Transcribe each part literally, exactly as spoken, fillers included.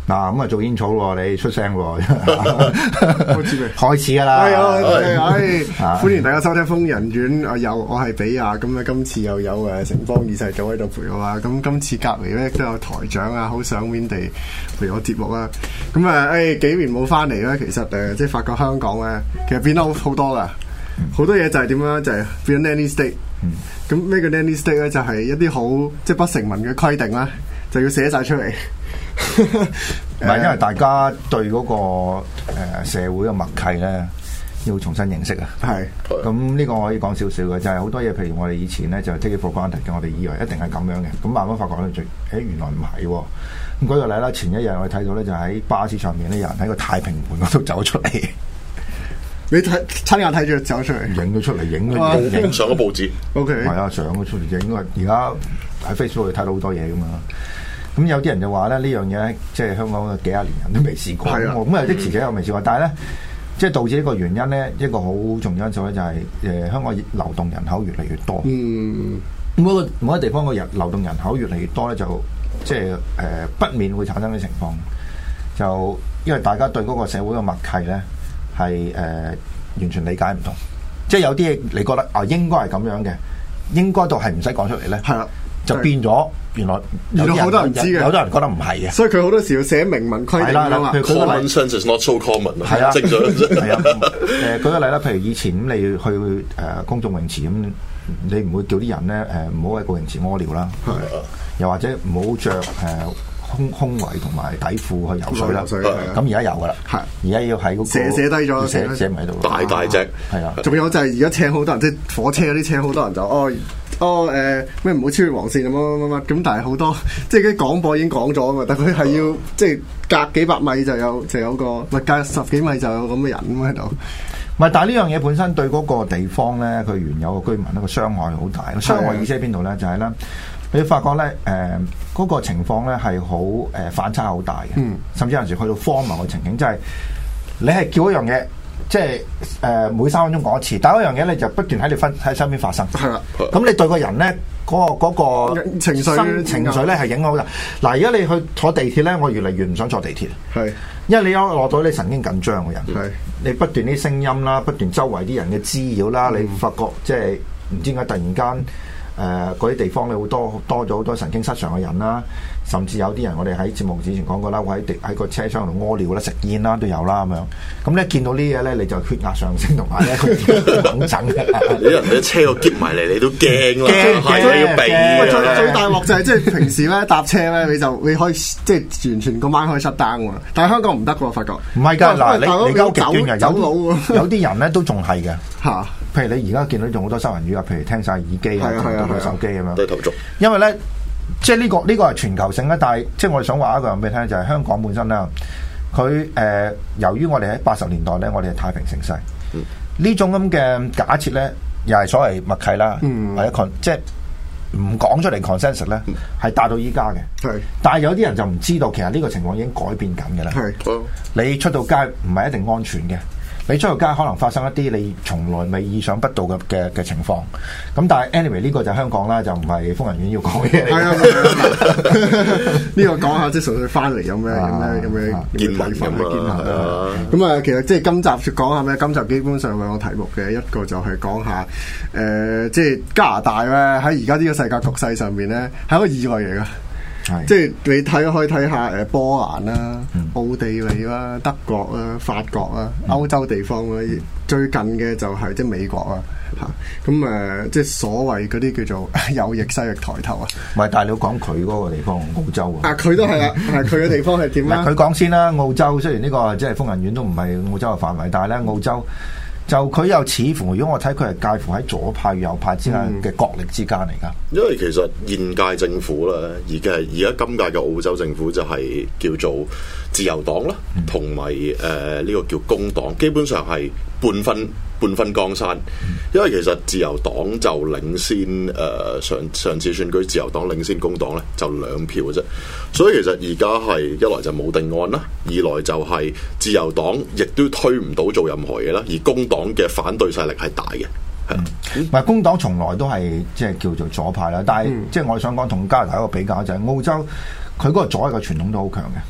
嗱咁啊做煙草喎，你出聲喎，開始未？開始㗎啦！ 係啊，歡迎大家收聽《瘋人院》啊，有我係比亞，咁啊今次又有誒城邦二世祖喺度陪我啦。咁今次隔離咧都有台長啊，好賞面地陪我節目啦。咁啊誒幾年冇翻嚟咧，其實誒即係發覺香港咧，其實變得好好多噶，好多嘢就係點樣就係、是、變咗 nanny state。咁咩叫 nanny state 咧？就係、是、一啲好即係不成文嘅規定啦，就要寫晒出嚟。 唔係，因為大家對嗰、那個、呃、社會嘅默契咧，要重新認識啊。係，咁呢個我可以講少少嘅，就係、是、好多嘢，譬如我哋以前咧就 take it for granted 嘅，我哋以為一定係咁樣嘅，咁慢慢發覺咧，最誒原來唔係喎。咁舉個例啦，前一日我哋睇到咧，就喺巴士上面咧，有人喺個太平門嗰度走出嚟。 你睇親眼睇住佢走出嚟， 影咗出嚟，影咗影上咗報紙。 O K， 係啊，上咗出嚟影啊！而家喺 Facebook 睇到好多嘢噶嘛。咁有啲人就話咧，呢樣嘢咧，即係香港嘅幾廿年人都未試過。咁啊，咁有啲時者又未試過。但係咧，即係導致一個原因咧，一個好重要因素咧，就係誒香港流動人口越嚟越多。嗯，每個每個地方個人流動人口越嚟越多咧，就即係誒不免會產生啲情況。就因為大家對嗰個社會嘅默契咧，係誒、呃、完全理解唔同。即係有啲嘢你覺得啊應該係咁樣嘅，應該都係唔使講出嚟咧。係啦。就變咗，原來原來好多人知嘅， 有好多人覺得唔係嘅， 所以佢好多時要寫明文規定啊嘛。 Common sense is not so common 啊， 係啊， 正常係啊。誒，舉個例啦，譬如以前咁，你去誒、呃、公眾泳池咁，你唔會叫啲人咧誒唔好喺個泳池屙尿啦，又或者唔好着誒空空圍同埋底褲去游水啦。咁而家有噶啦，係而家要喺嗰個寫寫低咗， 寫寫埋喺度， 大大隻係啊。 仲有就係而家請好多人，即係火車嗰啲請好多人就哦。哦誒咩唔好超越黃線咁乜乜乜咁，但係好多即係啲廣播已經講咗啊嘛，但佢係要即係隔幾百米就有就有個，唔係隔十幾米就有咁嘅人咁喺度。 唔係，但係呢樣嘢本身對嗰個地方咧，佢原有嘅居民咧個傷害好大。傷害意思喺邊度咧？就係、是、咧，你發覺咧誒，嗰、呃那個情況咧係好誒反差好大嘅，嗯、甚至有陣時去到荒謬嘅情景，即係你係叫一樣嘢。即係誒、呃、每三分鐘講一次，但係嗰樣嘢咧就不斷喺你分喺身邊發生。係啦，咁你對個人咧嗰、那個嗰、那個情緒情緒咧係影響好大。嗱，而家你去坐地鐵咧，我越嚟越唔想坐地鐵。係是，因為你一落到你神經緊張嘅人，係是你不斷啲聲音啦，不斷周圍啲人嘅滋擾啦，嗯、你發覺即係唔知點解突然間。誒嗰啲地方咧會多多咗好多神經失常嘅人啦，甚至有啲人我哋喺節目之前講過啦，會喺地喺個車廂度屙尿啦、食煙啦都有啦咁樣。咁咧見到呢啲嘢咧，你就血壓上升同埋咧佢等陣嘅。 啲人喺車度夾埋嚟，你都驚啦，係驚要避。 最最大鑊就係即係平時咧搭車咧，你就你可以即係完全個晚可以 shut down 喎。但係香港唔得喎，發覺。唔係㗎，嗱你你夠極端嘅，有有啲人咧都仲係嘅嚇。譬如你而家見到仲好多收銀員啊，譬如聽晒耳機啊，同埋手機咁樣。 都係投訴。 因為咧，即係呢個呢個係全球性啦，但係即係我哋想話一個人俾你聽，就係香港本身啦，佢誒由於我哋喺八十年代咧，我哋係太平盛世，呢種咁嘅假設咧，又係所謂默契啦，或者 con 即係唔講出嚟 consensus 咧，係達到依家嘅。係，但係有啲人就唔知道，其實呢個情況已經改變緊嘅啦。係，你出到街唔係一定安全嘅。你出到街可能發生一啲你從來未意想不到嘅嘅嘅情況，咁但係 anyway 呢個就香港啦，就唔係瘋人院要講嘅嘢。係啊， 呢個講下即係純粹翻嚟有咩有咩有咩見聞咁啊。 咁啊，其實即係今集講下咩？今集基本上兩個題目嘅，一個就係講下誒，即係加拿大咧喺而家呢個世界局勢上面咧係一個意外嚟㗎。即係你睇可以睇下誒波蘭啦、奧地利啦、德國啦、法國啦、歐洲地方啦，最近嘅就係即係美國啦嚇。咁誒即係所謂嗰啲叫做右翼西翼抬頭啊。唔係，但係你要講佢嗰個地方澳洲啊。啊，佢都係啦，係佢嘅地方係點咧？佢講先啦，澳洲雖然呢個即係瘋人院都唔係澳洲嘅範圍，但係咧澳洲。就佢又似乎，如果我睇佢係介乎喺左派與右派之間嘅角力之間嚟㗎。 因為其實現屆政府咧，而家而家今屆嘅澳洲政府就係叫做自由黨啦，同埋誒呢個叫工黨，基本上係半分半分江山。因為其實自由黨就領先誒、呃、上上次選舉，自由黨領先工黨咧就兩票嘅啫。所以其實而家係一來就冇定案啦，二來就係自由黨亦都推唔到做任何嘢啦，而工黨嘅反對勢力係大嘅。 唔係、嗯、工黨從來都係即係叫做左派啦，但係、嗯、即係我想講同加拿大一個比較就係、是、澳洲佢嗰個左翼嘅傳統都好強嘅，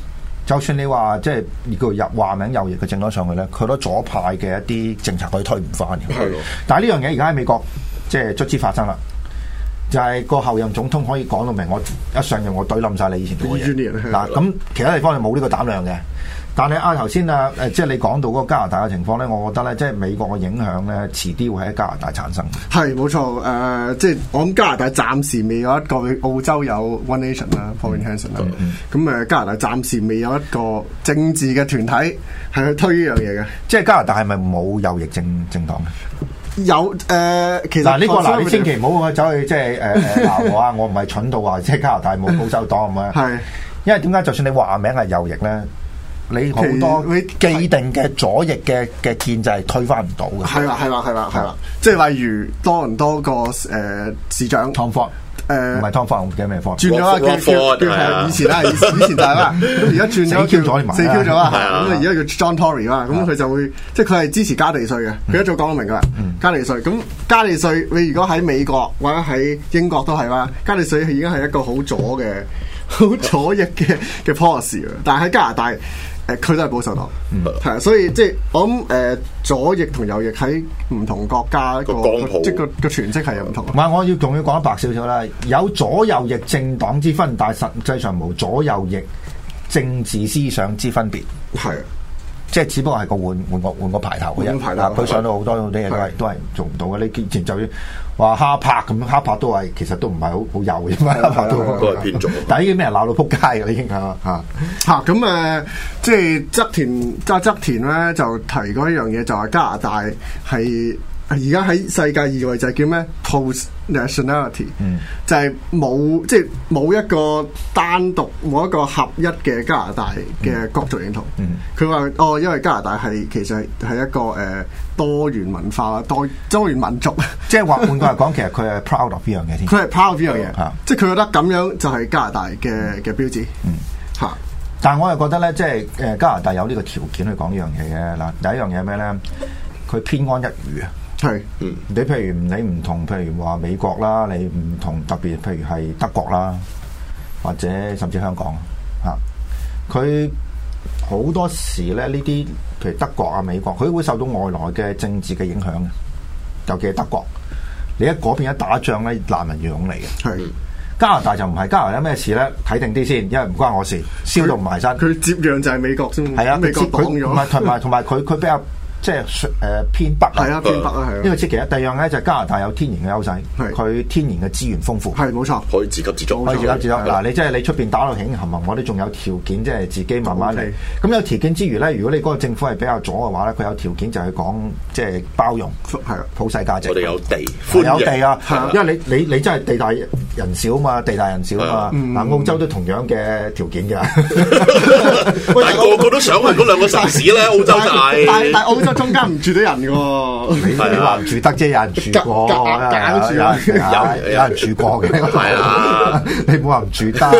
就算你話即係叫入話名右翼嘅政黨上去咧，佢都左派嘅一啲政策佢推唔翻嘅。 係， 但係呢樣嘢而家喺美國即係卒之發生啦。就係個後任總統可以講到明，我一上任我懟冧晒你以前做嘅嘢。嗱，咁其他地方係冇呢個膽量嘅。但係啊頭先啊誒，即係你講到嗰個加拿大嘅情況咧，我覺得咧，即係美國嘅影響咧，遲啲會喺加拿大產生。 係冇錯，誒、呃，即係我諗加拿大暫時未有一個澳洲有 One Nation 啦 Pauline Hanson 啦，咁誒加拿大暫時未有一個政治嘅團體係去推呢樣嘢嘅。 即係加拿大係咪冇右翼政政黨嘅？ 有誒、呃，其實嗱呢、這個嗱，你千祈唔好走去即係誒誒鬧我啊！我唔係蠢到話即係加拿大冇保守黨咁樣。係，因為點解就算你話名係右翼咧，你好多你既定嘅左翼嘅嘅建制係推翻唔到嘅。係啦，係啦，係啦，係啦。即係例如多倫多個誒、呃、市長 Tom Ford。誒，唔係湯科，我唔記得咩科，轉咗啦，叫叫叫係以前啦，以前就係啦，咁而家轉咗叫咗，四 Q 咗啦，咁啊而家叫 John Tory 啦，咁佢就會即係佢係支持加地稅嘅，佢一早講到明噶啦，加地稅，咁加地稅你如果喺美國或者喺英國都係啦，加地稅係已經係一個好左嘅、好左翼嘅嘅 policy，但係喺加拿大。誒，佢都係保守黨，係啊、嗯，所以即係我諗誒、呃，左翼同右翼喺唔同國家個即係個個詮釋係有唔同。唔係，我要仲要講得白少少啦。有左右翼政黨之分，但係實際上冇左右翼政治思想之分別。係的，即係只不過係個換換個換個牌頭嘅啫。佢的上到好多好多嘢都係都係做唔到嘅。你以前就要話哈柏咁，哈柏都係其實都唔係好好右嘅，哈柏都都係偏左。但係已經俾人鬧到撲街嘅，已經嚇嚇嚇咁誒，即係側田即係側田咧就提過一樣嘢，就係加拿大係而家喺世界以外就係叫咩 post nationality，嗯、就係冇即係冇一個單獨冇一個合一嘅加拿大嘅國族認同。佢話、嗯、哦，因為加拿大係其實係一個誒、呃、多元文化啦，多多元民族。即係話換句話講，其實佢係 proud of 呢樣嘢添。佢係 proud of 呢樣嘢，嗯、即係佢覺得咁樣就係加拿大嘅嘅標誌。嗯，嚇、嗯。但係我又覺得咧，即係誒加拿大有呢個條件去講呢樣嘢嘅嗱。第一樣嘢係咩咧？佢偏安一隅啊。係，嗯，你譬如你唔同，譬如話美國啦，你唔同特別，譬如係德國啦，或者甚至香港嚇，佢、啊、好多時咧呢啲，譬如德國啊、美國，佢會受到外來嘅政治嘅影響嘅，尤其係德國，你喺嗰邊一打仗咧，難民湧嚟嘅。係，加拿大就唔係，加拿大有咩事咧？睇定啲先，因為唔關我事，燒到唔埋身。佢接壤就係美國先，係啊，美國綁咗，唔係同埋同埋佢佢比較。即係誒偏北啊，係啊偏北啊，係啊。呢個即係其一。第二樣咧就係加拿大有天然嘅優勢，佢天然嘅資源豐富，係冇錯，可以自給自足，可以自給自足。嗱，你即係你出邊打到興冚冚，我哋仲有條件，即係自己慢慢嚟。咁有條件之餘咧，如果你嗰個政府係比較左嘅話咧，佢有條件就係講即係包容，係普世價值。我哋有地，有地啊，因為你你你真係地大人少嘛，地大人少嘛。嗱，澳洲都同樣嘅條件㗎。但係個個都想去嗰兩個城市咧，澳洲大，但但澳洲。中間唔住到人嘅，你你話唔住得啫，有人住過，有有有人住過嘅，係啊，你唔好話唔住得，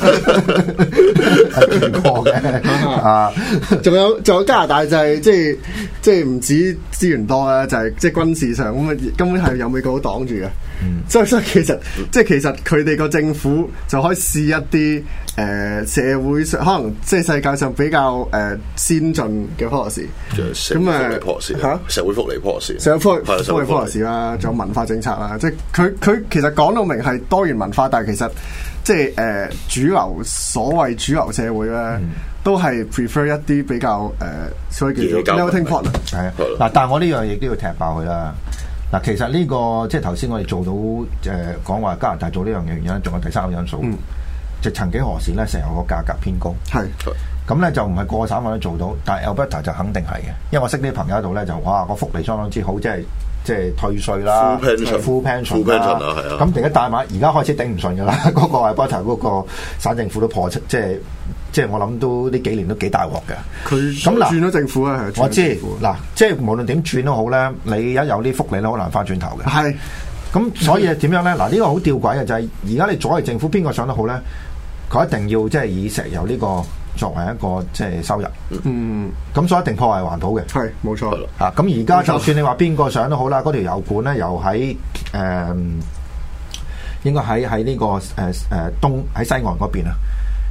係住過嘅啊。仲有仲有加拿大就係即係即係唔止資源多啦，就係即係軍事上咁啊，根本係有美國擋住嘅。所以所以其實即係其實佢哋個政府就可以試一啲誒社會上可能即係世界上比較誒先進嘅 policy，咁啊。嚇！社會福利 policy，社會福福利 policy 啦，仲有文化政策啦，即係佢佢其實講到明係多元文化，但係其實即係誒主流所謂主流社會咧，都係 prefer 一啲比較誒所謂叫做 melting pot。係啊，嗱，但係我呢樣嘢都要踢爆佢啦。嗱，其實呢個即係頭先我哋做到誒講話加拿大做呢樣嘢原因，仲有第三個因素，就曾幾何時咧，石油個價格偏高。係。咁咧就唔係個個省份都做到，但係 Alberta 就肯定係嘅，因為我識啲朋友喺度咧就哇個福利相當之好，即係即係退稅啦 ，full pension 啦，咁而家大馬而家開始頂唔順㗎啦，嗰、那個 Alberta 嗰個省政府都破即係即係我諗都呢幾年都幾大鑊嘅。佢咁嗱轉咗政府啊，我知嗱，即係無論點轉都好咧，你而家有啲福利咧好難翻轉頭嘅。係咁，所以點樣咧？嗱，呢個好吊詭嘅就係而家你左翼政府邊個上得好咧？佢一定要即係以石油呢、這個。作為一個即係收入，嗯，咁所以一定破壞環保嘅，係冇錯啊！咁而家就算你話邊個上都好啦，嗰條油管咧又喺誒、呃，應該喺喺呢個誒誒、呃、東喺西岸嗰邊啊，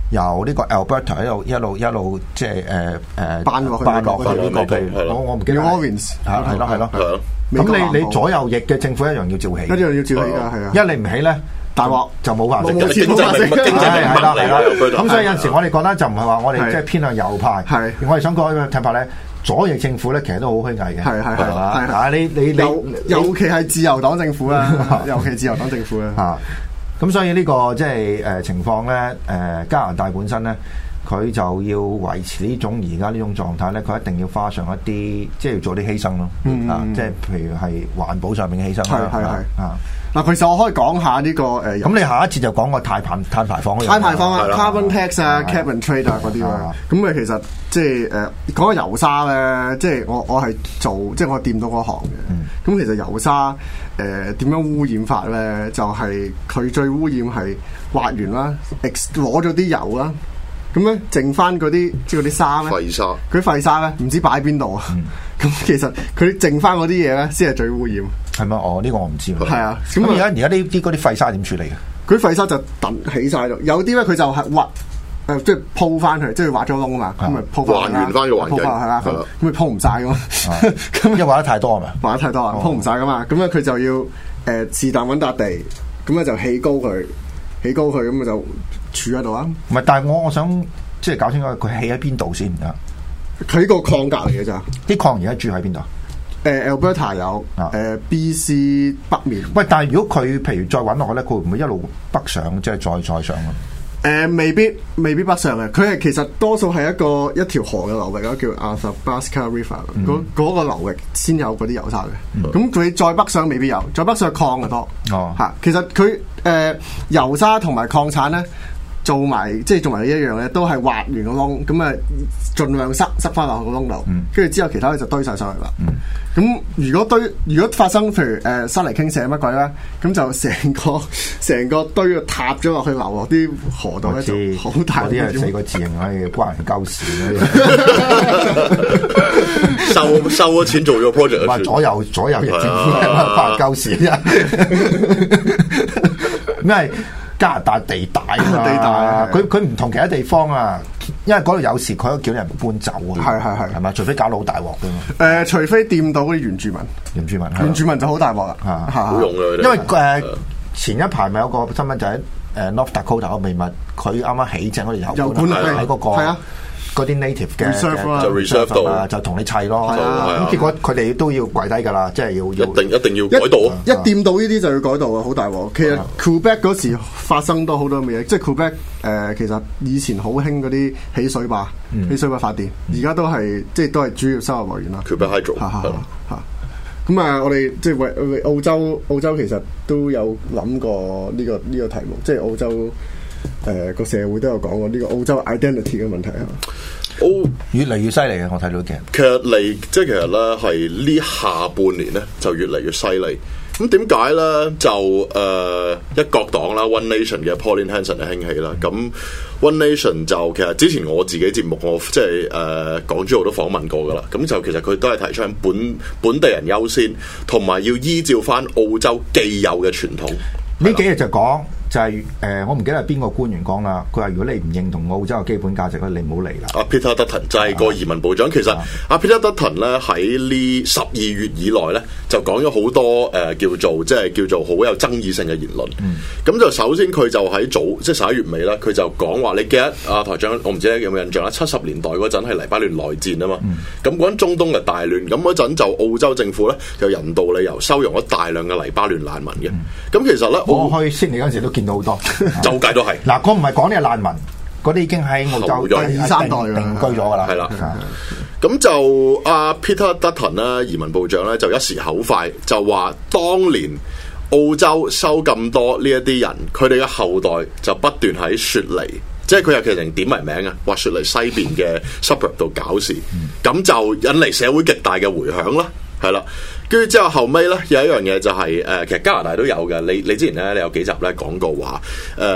由呢個 Alberta 一路一路一路即係誒誒搬落去搬落去呢個譬如我我唔記得 Orange 係係咯係咯。 咁你你左右翼嘅政府一樣要照起， 一樣要照起㗎，係啊！ 一你唔起咧，大鑊就冇法食嘅。 經濟命脈，經濟命脈嚟㗎。 咁所以有陣時我哋覺得就唔係話我哋即係偏向右派， 係我哋想講嘅睇法咧，左翼政府咧其實都好虛偽嘅， 係係係嘛？ 啊你你你尤其係自由黨政府啦，尤其自由黨政府啦嚇。咁所以呢個即係誒情況咧，誒加拿大本身咧。佢就要維持呢種而家呢種狀態咧，佢一定要花上一啲，即係要做啲犧牲咯。嗯、啊，即係譬如係環保上面嘅犧牲啦。係係係啊。嗱， 其實我可以講下呢、這個誒。咁、 呃、你下一節就講個碳排碳排放。 碳排放啊 ，carbon tax 啊 cap and trade 啊嗰啲啊。咁啊，其實即係誒講下油砂咧，即係我我係做，即係我掂到嗰行嘅。咁、嗯、其實油砂誒點樣污染法咧？就係、是、佢最污染係挖完啦 ，ex 攞咗啲油啦。咁咧，剩翻嗰啲即係嗰啲沙咧， 廢沙， 佢廢沙咧，唔知擺邊度啊！咁、嗯、其實佢剩翻嗰啲嘢咧，先係最污染。 係咪？哦，呢、這個我唔知。 係啊， 咁而家而家呢啲嗰啲廢沙點處理嘅？ 佢廢沙就等起晒度，有啲咧佢就係挖誒，即係鋪翻佢，即係挖咗窿啊嘛，咁咪鋪翻還原翻個環境， 係啦，咁咪鋪唔晒噶嘛。 咁因為挖得太多係咪？ 挖得太多啊，鋪唔晒噶嘛。咁咧佢就要誒是但揾笪地，咁咧就起高佢，起高佢，咁就儲喺度啊。唔係，但係我我想。即係搞清楚佢起喺邊度先啊！ 佢個礦隔嚟嘅咋？ 啲礦而家住喺邊度？ 誒 Alberta 有，誒 B C 北面。 喂，但係如果佢譬如再揾落去咧，佢會唔會一路北上，即係再再上啊？ 誒，未必未必北上嘅。佢係其實多數係一個一條河嘅流域咯，叫 Athabasca River。嗰嗰個流域先有嗰啲油砂嘅。咁佢再北上未必有，再北上礦就多。哦，嚇，其實佢誒油砂同埋礦產咧。做埋即係做埋一樣咧，都係挖完個窿，咁啊盡量塞塞翻落個窿度，跟住、嗯、之後其他咧就堆晒上去啦。咁、嗯、如果堆如果發生譬如誒山泥傾瀉乜鬼咧，咁就成個成個堆就塌咗落去流落啲河度咧，就好大啲係四個字形可以關人鳩事收收咗錢做咗 project， 話左右左右嘅政府關人鳩事啫，因為。加拿大地大啊嘛，地大，佢佢唔同其他地方啊，因為嗰度有時佢都叫人搬走啊， 係係係， 係嘛？除非搞到好大鑊嘅嘛。 誒，除非掂到嗰啲原住民， 原住民， 原住民就好大鑊啦， 好用嘅。 因為誒前一排咪有個新聞就喺誒 North Dakota 個秘密，佢啱啱起正嗰條油管喺嗰個。係啊。嗰啲 native 嘅就 reserve 到， 就同你砌咯。咁結果佢哋都要跪低㗎啦，即係要一定一定要改道。 一掂到呢啲就要改道啊，好大鑊。其實 Quebec 嗰時發生多好多嘢，即係 Quebec 誒，其實以前好興嗰啲起水壩、起水壩發電，而家都係即係都係主要收入來源啦。 Quebec Hydro 嚇嚇咁啊，我哋即係為澳洲，澳洲其實都有諗過呢個呢個題目，即係澳洲。誒，個、呃、社會都有講過呢個澳洲 identity 嘅問題啊， 澳越嚟越犀利嘅，我睇到嘅。 其實嚟即係其實咧，係呢下半年咧就越嚟越犀利。咁點解咧？就誒、呃、一國黨啦 ，One Nation 嘅 Pauline Hanson 嘅興起啦。咁 One Nation 就其實之前我自己節目我即係誒港珠澳都訪問過噶啦。咁就其實佢都係提倡本本地人優先，同埋要依照翻澳洲既有嘅傳統。 呢幾日就講。就係、是、誒、呃，我唔記得係邊個官員講啦。佢話：如果你唔認同澳洲嘅基本價值咧，你唔好嚟啦。 阿 Peter Dutton 就係個移民部長。啊、其實阿 Peter Dutton 咧喺呢十二月以來咧，就講咗好多誒、呃、叫做即係叫做好有爭議性嘅言論。咁、嗯、就首先佢就喺早即係十一月尾啦，佢就講話你記得阿、啊、台長，我唔知你有冇印象啦。七十年代嗰陣係黎巴嫩內戰啊嘛。咁嗰陣中東嘅大亂，咁嗰陣就澳洲政府咧就人道理由收容咗大量嘅黎巴嫩難民嘅。咁、嗯、其實咧， 我去悉尼嗰陣時都見到好多， 周街都係。 嗱，我唔係講呢個難民，嗰啲已經喺澳洲第二三代定居咗噶啦。 係啦，咁就阿 Peter Dutton 啦，移民部長咧就一時口快，就話當年澳洲收咁多呢一啲人，佢哋嘅後代就不斷喺雪梨，即係佢有其實點埋名啊，話雪梨西邊嘅 suburb 度搞事，咁、嗯、就引嚟社會極大嘅回響啦，係啦。跟住之後後尾咧有一樣嘢就係、是、誒、呃，其實加拿大都有嘅。你你之前咧你有幾集咧講過話誒、呃，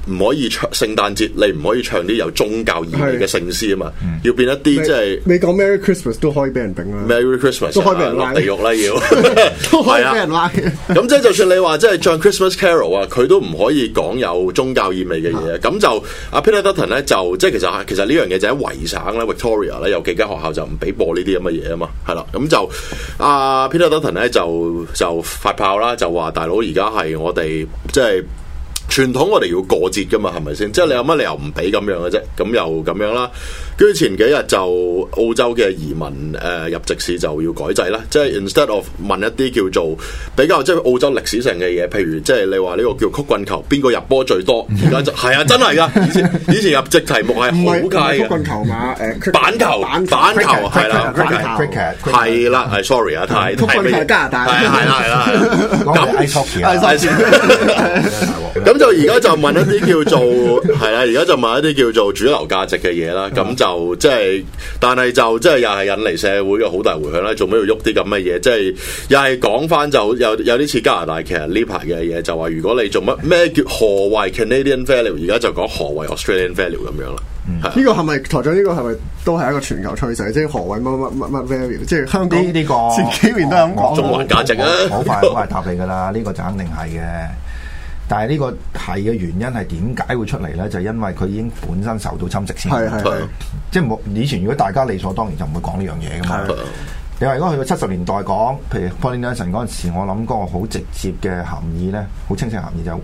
唔可以唱聖誕節，你唔可以唱啲有宗教意味嘅聖詩啊嘛， 嗯、 要變一啲即係你講 Merry Christmas 都可以俾人頂啦 ，Merry Christmas 都可以俾人落地獄啦要， 都可以俾人拉。 咁即係就算你話即係唱 Christmas Carol 啊，佢都唔可以講有宗教意味嘅嘢。咁、啊、就阿 Peter Dutton 咧就即係其實其實呢樣嘢就喺維省咧 Victoria 咧有幾間學校就唔俾播呢啲咁嘅嘢啊嘛，係啦，咁就阿 Peter Dutton 咧就就發炮啦，就話大佬而家係我哋即係。傳統我哋要過節噶嘛，係咪先？即係你有乜理由唔俾咁樣嘅啫？咁又咁樣啦。跟住前幾日就澳洲嘅移民誒、呃、入籍試就要改制啦。即係 instead of 問一啲叫做比較即係澳洲歷史性嘅嘢，譬如即係你話呢個叫曲棍球，邊個入波最多？而家就係啊，真係噶！以前以前入籍題目係好街嘅。 曲棍球嘛，誒板球板球係啦 cricket 係啦，係 sorry 啊，太曲棍球加拿大係係啦係啦。 咁 ice hockey 啊， 咁就而家就問一啲叫做係啦，而家就問一啲叫做主流價值嘅嘢啦。咁就即係，但係就即係又係引嚟社會嘅好大迴響啦。做咩要喐啲咁嘅嘢？即係又係講翻就有有啲似加拿大其實呢排嘅嘢，就話如果你做乜咩叫何謂 Canadian value，而家就講何謂 Australian value 咁樣啦。 呢、嗯、個係咪台長？呢個係咪都係一個全球趨勢？即係何謂乜乜乜乜 value？即係香港呢呢個前幾年都係咁講， 中環價值啊！ 好快好快答你噶啦，呢、這個就肯定係嘅。但係呢個係嘅原因係點解會出嚟咧？就係、因為佢已經本身受到侵蝕先。係係係，即係冇以前如果大家理所當然就唔會講呢樣嘢噶嘛。你話如果去到七十年代講，譬如 Polynesian 嗰陣時，我諗嗰個好直接嘅含義咧，好清晰嘅含義就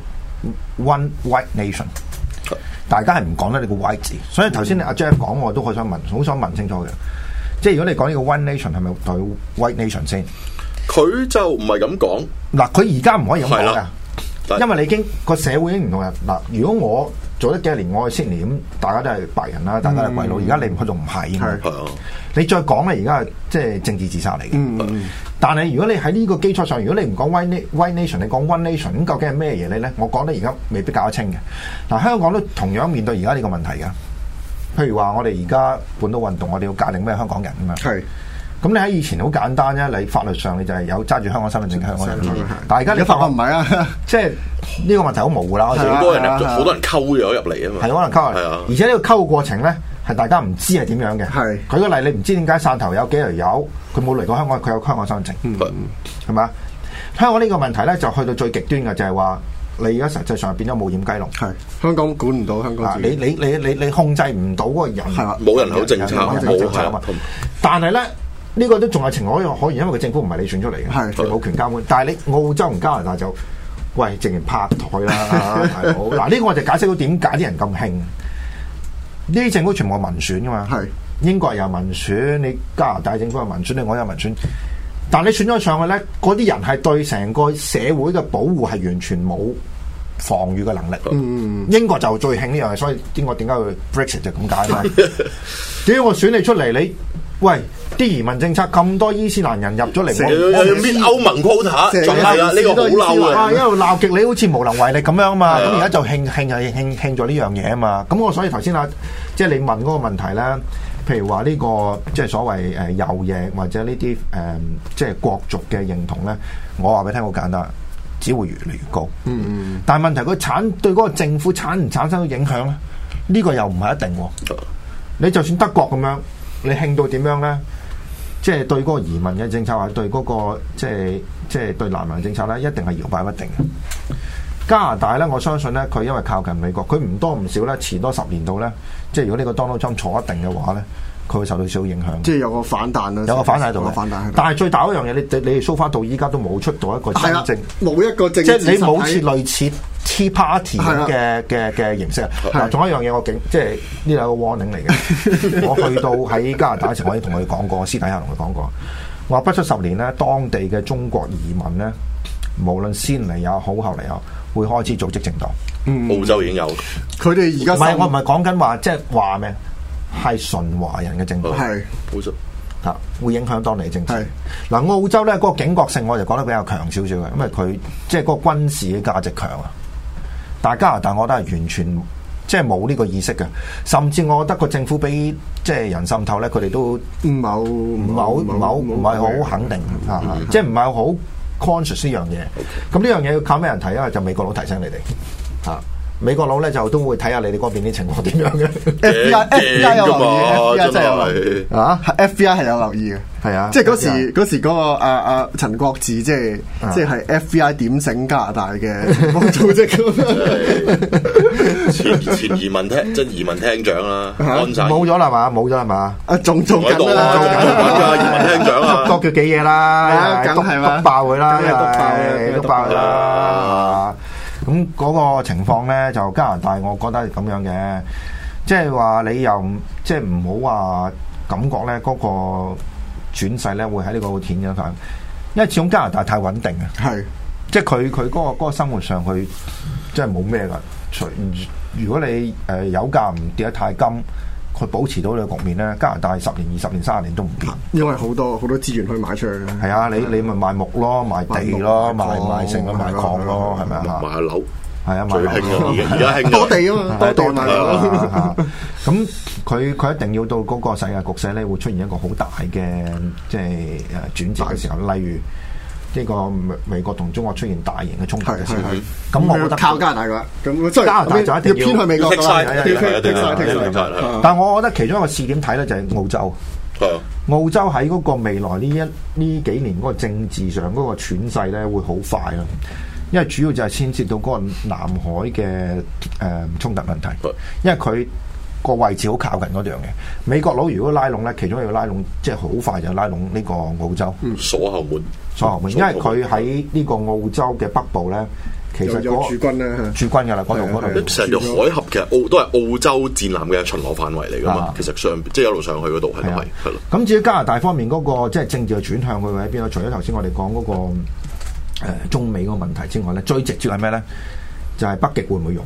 One White Nation。大家係唔講得你個 white 字，所以頭先阿 Jeff 講，我都好想問，好想問清楚嘅。即係如果你講呢個 One Nation 係咪對 White Nation 先？ 佢就唔係咁講。嗱， 佢而家唔可以咁講噶。因為你已經個社會已經唔同人嗱，如果我做咗幾年，我去悉尼咁，大家都係白人啦，大家係鬼佬。而家你唔去到唔係，你再講咧，而家係即係政治自殺嚟嘅。嗯嗯、但係如果你喺呢個基礎上，如果你唔講 White White Nation，你講 One Nation，咁究竟係咩嘢咧？我講得而家未必搞得清嘅。嗱，香港都同樣面對而家呢個問題嘅。譬如話，我哋而家本土運動，我哋要界定咩香港人啊嘛。係。咁你喺以前好簡單啫，你法律上你就係有揸住香港身份證嘅香港人。但係而家你發覺唔係啊，即係呢個問題好模糊啦。 好多人入，好多人溝咗入嚟啊嘛。 係可能溝啊，而且呢個溝嘅過程咧，係大家唔知係點樣嘅。係舉個例，你唔知點解汕頭有幾條友，佢冇嚟過香港，佢有香港身份證，係咪啊？香港呢個問題咧，就去到最極端嘅就係話，你而家實際上變咗冇掩雞籠。係香港管唔到香港。你你你你你控制唔到嗰個人， 冇人口政策，冇係啊。 但係咧。呢個都仲係情可可原，因為個政府唔係你選出嚟嘅，你冇權監管。但係你澳洲同加拿大就，喂，直情拍台啦，大佬。嗱，呢個我就解釋到點解啲人咁興。呢啲政府全部係民選噶嘛，係英國有民選，你加拿大政府有民選，你我有民選。但你選咗上去咧，嗰啲人係對成個社會嘅保護係完全冇防禦嘅能力。嗯，英國就最興呢樣嘢，所以英國點解會 Brexit 就咁解嘛？點解我選你出嚟你？喂，啲移民政策咁多伊斯蘭人入咗嚟，我我搣歐盟 quota，係啊，呢個好嬲啊！ 一路鬧極你好似無能為力咁樣啊嘛，咁而家就興興係興興咗呢樣嘢啊嘛，咁我所以頭先啊，即係你問嗰個問題咧，譬如話呢個即係所謂誒右翼或者呢啲誒即係國族嘅認同咧，我話俾你聽好簡單，只會越嚟越高。嗯嗯。但係問題佢產對嗰個政府產唔產生到影響咧？呢個又唔係一定。你就算德國咁樣。你興到點樣咧？即係對嗰個移民嘅政策，或者對嗰個即係即係對難民政策咧，一定係搖擺不定嘅。加拿大咧，我相信咧，佢因為靠近美國，佢唔多唔少咧，遲多十年度咧，即係如果呢個 Donald Trump 坐一定嘅話咧，佢會受到少少影響。即係有個反彈啦，有個反彈喺度，反彈喺度。但係最大嗰樣嘢，你你你 so far 到依家都冇出到一個真正冇一個政，即係你冇似類似 Tea Party 嘅嘅嘅形式啊！嗱，仲有一樣嘢，我警即係呢兩個 warning 嚟嘅。我去到喺加拿大時，我已經同佢講過，私底下同佢講過，我話不出十年咧，當地嘅中國移民咧，無論先嚟也好，後嚟也好，會開始組織政黨。 嗯、澳洲已經有， 佢哋而家唔係我唔係講緊話，即係話咩？係純華人嘅政黨，係澳洲嚇會影響當地嘅政治。嗱，澳洲咧嗰個警覺性，我就講得比較強少少嘅，因為佢即係嗰個軍事嘅價值強啊。但係加拿大，我覺得係完全即係冇呢個意識嘅，甚至我覺得個政府俾即係人滲透咧，佢哋都唔係好唔係好唔係好唔係好肯定嚇，即係唔係好 conscious 呢樣嘢。咁呢樣嘢要靠咩人提啊？就美國佬提醒你哋嚇。 美國佬咧就都會睇下你哋嗰邊啲情況點樣嘅。 F B I F B I 有留意 ，F B I 真係有留意啊 ！F B I 係有留意嘅， 係啊， 即係嗰時嗰時嗰個阿阿陳國治，即係即係 F B I 點醒加拿大嘅組織前前移民廳即係移民廳長啦，安晒冇咗啦嘛，冇咗啦嘛， 啊仲做緊啦， 做緊㗎移民廳長啊， 多叫幾嘢啦， 梗係嘛， 篤爆佢啦， 梗係篤爆佢， 篤爆佢啦。咁嗰個情況咧，就加拿大，我覺得係咁樣嘅，即係話你又即係唔好話感覺咧嗰個轉勢咧會喺呢個天嘅範，因為始終加拿大太穩定啊， 係即係佢佢嗰個嗰個生活上佢即係冇咩噶，除如果你誒油價唔跌得太金，佢保持到呢個局面咧，加拿大十年、二十年、三十年都唔變， 因為好多好多資源可以買出去。 係啊，你你咪賣木咯，賣地咯，賣賣成咯，賣礦咯，係咪啊？ 賣樓係啊， 最興啊！而家興多地啊嘛，多地賣樓。 咁佢佢一定要到嗰個世界局勢咧，會出現一個好大嘅即係誒轉折嘅時候，例如呢個美美國同中國出現大型嘅衝突嘅時候，咁我覺得靠加拿大㗎，咁加拿大就一定要偏去美國㗎啦， 但係我覺得其中一個試點睇咧就係澳洲。澳洲喺嗰個未來呢一呢幾年嗰個政治上嗰個轉勢咧會好快咯，因為主要就係牽涉到嗰個南海嘅誒、呃、衝突問題，因為佢個位置好靠近嗰樣嘅。美國佬如果拉攏咧，其中一個拉攏即係好快就拉攏呢個澳洲， 鎖後門， 鎖後門，因為佢喺呢個澳洲嘅北部咧。其實有駐軍啦， 駐軍噶啦，嗰度嗰度。 成條海峽其實澳都係澳洲戰艦嘅巡邏範圍嚟噶嘛。其實上即係一路上去嗰度係咪？係咯。 咁至於加拿大方面嗰個即係政治嘅轉向，佢會喺邊啊？除咗頭先我哋講嗰個誒中美嗰個問題之外咧，最直接係咩咧？就係北極會唔會融？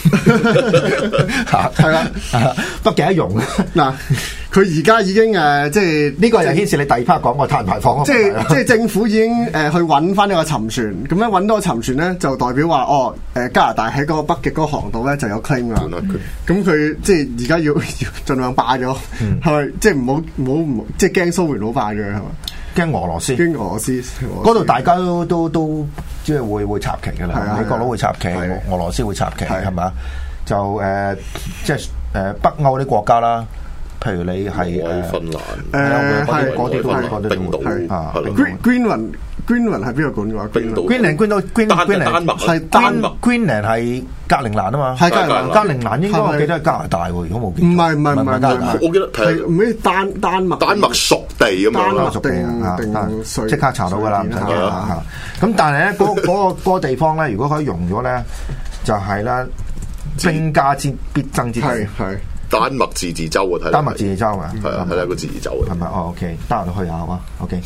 係啦，北極一融嗱，佢而家已經誒，即係呢個又牽涉你第二 part 講個碳排放。 即係即係政府已經誒去揾翻呢個沉船，咁樣揾到個沉船咧，就代表話哦，誒加拿大喺嗰個北極嗰個航道咧就有 claim 啦。咁佢即係而家要要盡量霸咗，係咪？即係唔好唔好唔即係驚蘇聯佬霸咗係嘛？ 驚俄羅斯， 驚俄羅斯， 嗰度大家都都都即係會會插旗㗎啦，美國佬會插旗，俄羅斯會插旗，係咪？就誒，即係誒北歐啲國家啦，譬如你係誒芬蘭， 誒係嗰啲都係嗰啲冰島啊 ，Greenland。Greenland 係邊個管嘅話？ 冰島、 Greenland、Greenland、Greenland 丹麥係丹麥 Greenland 係格陵蘭啊嘛， 係格陵蘭， 格陵蘭應該我記得係加拿大喎，如果冇記錯。 唔係唔係唔係加拿大， 我記得係咩丹丹麥？ 丹麥屬地咁樣， 丹麥屬地啊， 定即刻查到㗎啦，唔使驚嚇。咁但係咧，嗰嗰個嗰個地方咧，如果可以融咗咧，就係咧兵家之必爭之地。 係係。 丹麥自治州啊，睇丹麥自治州啊， 係啊，係一個自治州啊， 係咪？哦 ，OK，得閒都去下嘛 ，OK。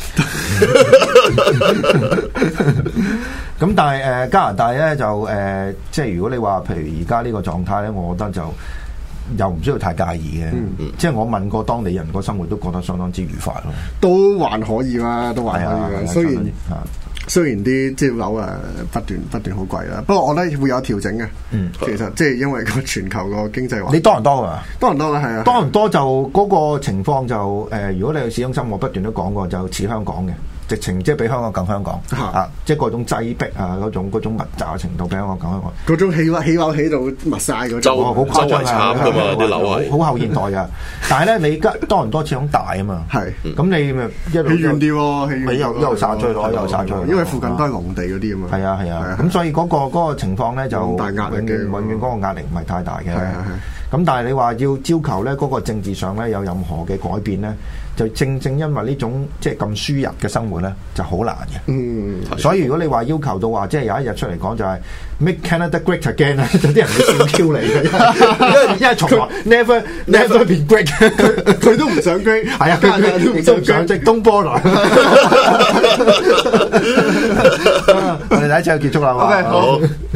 咁但係誒加拿大咧就誒，即係如果你話譬如而家呢個狀態咧，我覺得就又唔需要太介意嘅。即係我問過當地人個生活都覺得相當之愉快咯， 都還可以啦，都還可以啦。雖然雖然啲即係樓啊不斷不斷好貴啦，不過我覺得會有調整嘅。嗯，其實即係因為個全球個經濟環境， 你多唔多啊？ 多唔多啊？係啊， 多唔多就嗰個情況就誒，如果你去市中心，我不斷都講過，就似香港嘅。直情即係比香港更香港啊！即係嗰種擠迫啊，嗰種嗰種密集嘅程度比香港更香港。 嗰種起樓起樓起到密晒嗰種， 好誇張啊！ 㗎嘛啲樓係好後現代㗎。但係咧，你而家多倫多始終大啊嘛。係。咁你咪一路起遠啲喎， 你又又散出去，又散出去。 因為附近都係農地嗰啲啊嘛。 係啊係啊。咁所以嗰個嗰個情況咧就永遠永遠嗰個壓力唔係太大嘅。咁但係你話要要求咧嗰個政治上咧有任何嘅改變咧，就正正因為呢種即係咁輸入嘅生活咧就好難嘅。嗯，所以如果你話要求到話即係有一日出嚟講就係 Make Canada Great Again 咧，有啲人會笑 Q 你嘅，因為因為從來 never never been great， 佢都唔想 great， 係啊，佢都唔想即係東波來。我哋第一次就結束啦， 好。